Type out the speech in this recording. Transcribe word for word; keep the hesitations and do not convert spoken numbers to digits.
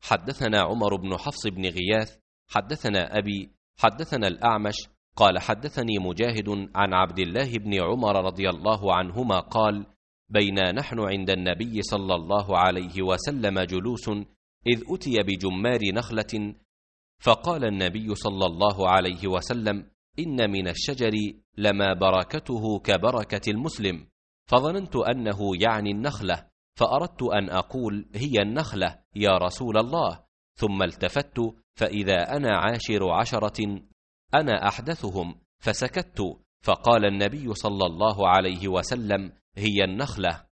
حدثنا عمر بن حفص بن غياث حدثنا أبي حدثنا الأعمش قال حدثني مجاهد عن عبد الله بن عمر رضي الله عنهما قال: بينا نحن عند النبي صلى الله عليه وسلم جلوس إذ أتي بجمار نخلة، فقال النبي صلى الله عليه وسلم: إن من الشجر لما بركته كبركة المسلم، فظننت أنه يعني النخلة، فأردت أن أقول هي النخلة يا رسول الله، ثم التفت فإذا أنا عاشر عشرة أنا أحدثهم، فسكت، فقال النبي صلى الله عليه وسلم: هي النخلة.